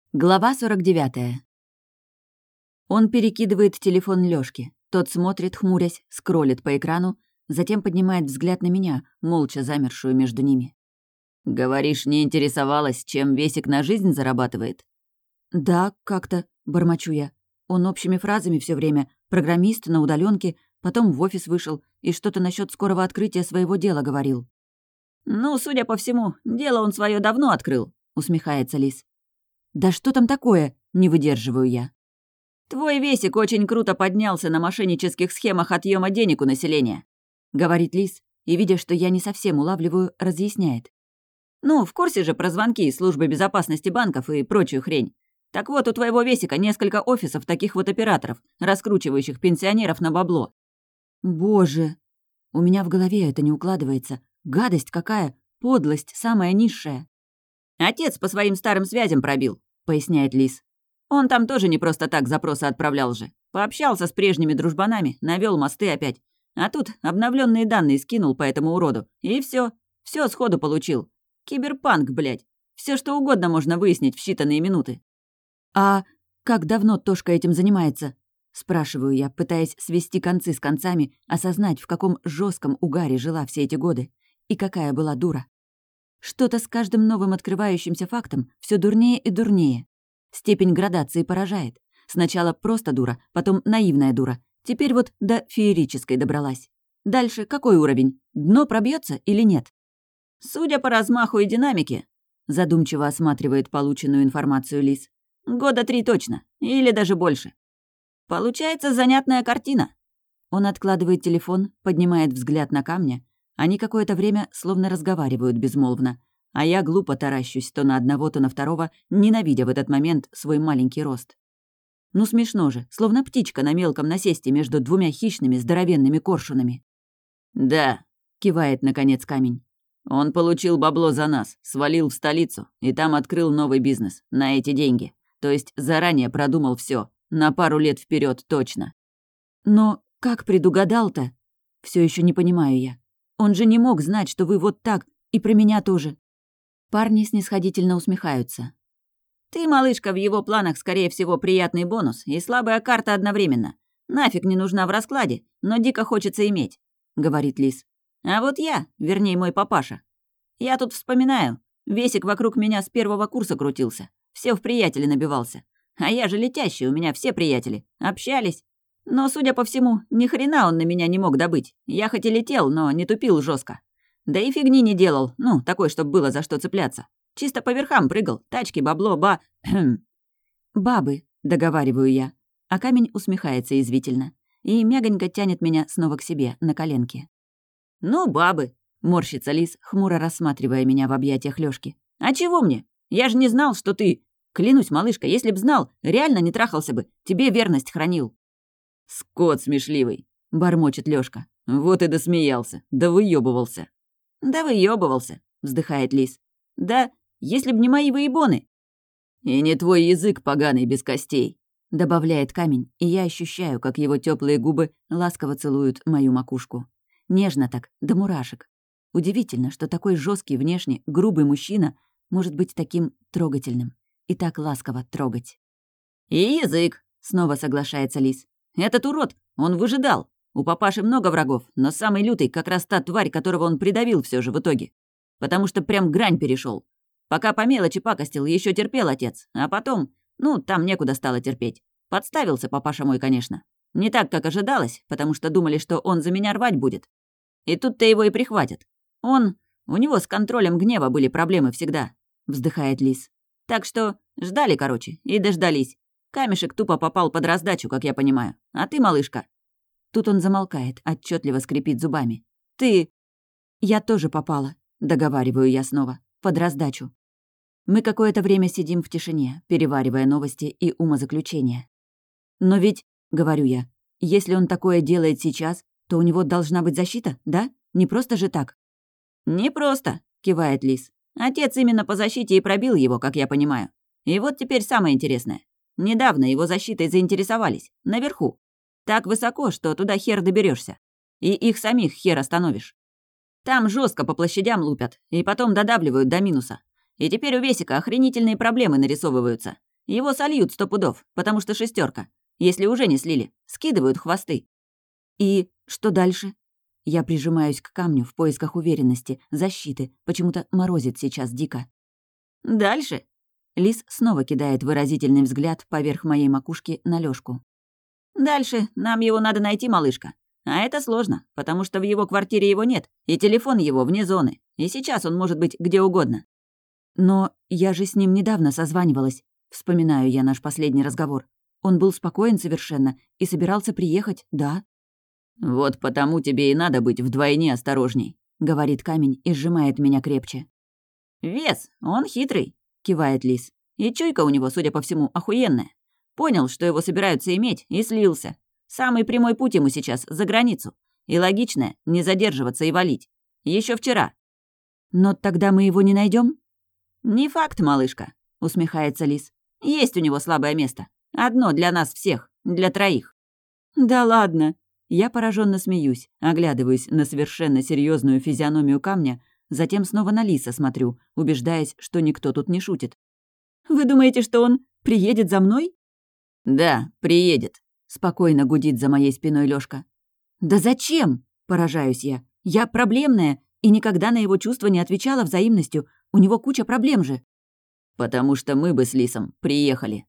Глава 49. Он перекидывает телефон Лёшке. Тот смотрит, хмурясь, скроллит по экрану, затем поднимает взгляд на меня, молча замершую между ними. «Говоришь, не интересовалась, чем Весик на жизнь зарабатывает?» «Да, как-то», — бормочу я. Он общими фразами все время. Программист на удалёнке, потом в офис вышел и что-то насчёт скорого открытия своего дела говорил. «Ну, судя по всему, дело он своё давно открыл», — усмехается Лис. «Да что там такое?» — не выдерживаю я. «Твой Весик очень круто поднялся на мошеннических схемах отъема денег у населения», — говорит Лис, и, видя, что я не совсем улавливаю, разъясняет. «Ну, в курсе же про звонки из службы безопасности банков и прочую хрень. Так вот, у твоего Весика несколько офисов таких вот операторов, раскручивающих пенсионеров на бабло». «Боже!» У меня в голове это не укладывается. Гадость какая! Подлость самая низшая. «Отец по своим старым связям пробил», — поясняет Лис. «Он там тоже не просто так запросы отправлял же. Пообщался с прежними дружбанами, навёл мосты опять. А тут обновленные данные скинул по этому уроду. И всё сходу получил. Киберпанк, блядь. Всё что угодно можно выяснить в считанные минуты». «А как давно Тошка этим занимается?» — спрашиваю я, пытаясь свести концы с концами, осознать, в каком жестком угаре жила все эти годы. И какая была дура. Что-то с каждым новым открывающимся фактом все дурнее и дурнее. Степень градации поражает. Сначала просто дура, потом наивная дура. Теперь вот до феерической добралась. Дальше какой уровень? Дно пробьется или нет? «Судя по размаху и динамике», — задумчиво осматривает полученную информацию Лис, «года 3 точно, или даже больше. Получается занятная картина». Он откладывает телефон, поднимает взгляд на камня. Они какое-то время словно разговаривают безмолвно, а я глупо таращусь то на одного, то на второго, ненавидя в этот момент свой маленький рост. Ну смешно же, словно птичка на мелком насесте между двумя хищными здоровенными коршунами. «Да», — кивает наконец камень. «Он получил бабло за нас, свалил в столицу и там открыл новый бизнес на эти деньги. То есть заранее продумал все, на пару лет вперед точно». «Но как предугадал-то?» Все еще не понимаю я. Он же не мог знать, что вы вот так, и про меня тоже. Парни снисходительно усмехаются. «Ты, малышка, в его планах, скорее всего, приятный бонус и слабая карта одновременно. Нафиг не нужна в раскладе, но дико хочется иметь», — говорит Лис. «А вот я, вернее, мой папаша. Я тут вспоминаю, Весик вокруг меня с первого курса крутился, все в приятели набивался. А я же летящий, у меня все приятели. Общались. Но, судя по всему, ни хрена он на меня не мог добыть. Я хоть и летел, но не тупил жестко. Да и фигни не делал, ну, такой, чтобы было за что цепляться. Чисто по верхам прыгал, тачки, бабло, «Бабы», — договариваю я. А камень усмехается язвительно. И мягонько тянет меня снова к себе, на коленке. «Ну, бабы», — морщится Лис, хмуро рассматривая меня в объятиях Лёшки. «А чего мне? Я же не знал, что ты... Клянусь, малышка, если б знал, реально не трахался бы, тебе верность хранил». «Скот смешливый», — бормочет Лёшка. «Вот и досмеялся, да выёбывался». «Да выёбывался», — вздыхает Лис. «Да, если б не мои выебоны». «И не твой язык поганый без костей», — добавляет камень, и я ощущаю, как его теплые губы ласково целуют мою макушку. Нежно так, до мурашек. Удивительно, что такой жесткий внешне, грубый мужчина может быть таким трогательным и так ласково трогать. «И язык», — снова соглашается Лис. «Этот урод, он выжидал. У папаши много врагов, но самый лютый как раз та тварь, которого он придавил все же в итоге. Потому что прям грань перешел. Пока по мелочи пакостил, еще терпел отец. А потом, ну, там некуда стало терпеть. Подставился папаша мой, конечно. Не так, как ожидалось, потому что думали, что он за меня рвать будет. И тут-то его и прихватят. У него с контролем гнева были проблемы всегда», — вздыхает Лис. «Так что ждали, короче, и дождались. Камешек тупо попал под раздачу, как я понимаю. А ты, малышка...» Тут он замолкает, отчетливо скрипит зубами. «Ты...» «Я тоже попала», — договариваю я снова, под раздачу. Мы какое-то время сидим в тишине, переваривая новости и умозаключения. «Но ведь, — говорю я, — если он такое делает сейчас, то у него должна быть защита, да? Не просто же так?» «Не просто», — кивает Лис. «Отец именно по защите и пробил его, как я понимаю. И вот теперь самое интересное. Недавно его защитой заинтересовались. Наверху. Так высоко, что туда хер доберешься. И их самих хер остановишь. Там жестко по площадям лупят, и потом додавливают до минуса. И теперь у Весика охренительные проблемы нарисовываются. Его сольют 100 пудов, потому что 6. Если уже не слили, скидывают хвосты». «И что дальше?» Я прижимаюсь к камню в поисках уверенности, защиты. Почему-то морозит сейчас дико. «Дальше?» Лис снова кидает выразительный взгляд поверх моей макушки на Лёшку. «Дальше нам его надо найти, малышка. А это сложно, потому что в его квартире его нет, и телефон его вне зоны, и сейчас он может быть где угодно». «Но я же с ним недавно созванивалась», — вспоминаю я наш последний разговор. «Он был спокоен совершенно и собирался приехать, да?» «Вот потому тебе и надо быть вдвойне осторожней», — говорит камень и сжимает меня крепче. «Вес, он хитрый», — кивает лис. «И чуйка у него, судя по всему, охуенная. Понял, что его собираются иметь, и слился. Самый прямой путь ему сейчас за границу. И логичное — не задерживаться и валить. Еще вчера». «Но тогда мы его не найдем? «Не факт, малышка», — усмехается лис. «Есть у него слабое место. Одно для нас всех, для 3». «Да ладно!» Я пораженно смеюсь, оглядываюсь на совершенно серьезную физиономию камня, затем снова на лиса смотрю, убеждаясь, что никто тут не шутит. «Вы думаете, что он приедет за мной?» «Да, приедет», — спокойно гудит за моей спиной Лёшка. «Да зачем?» — поражаюсь я. «Я проблемная и никогда на его чувства не отвечала взаимностью. У него куча проблем же». «Потому что мы бы с лисом приехали»,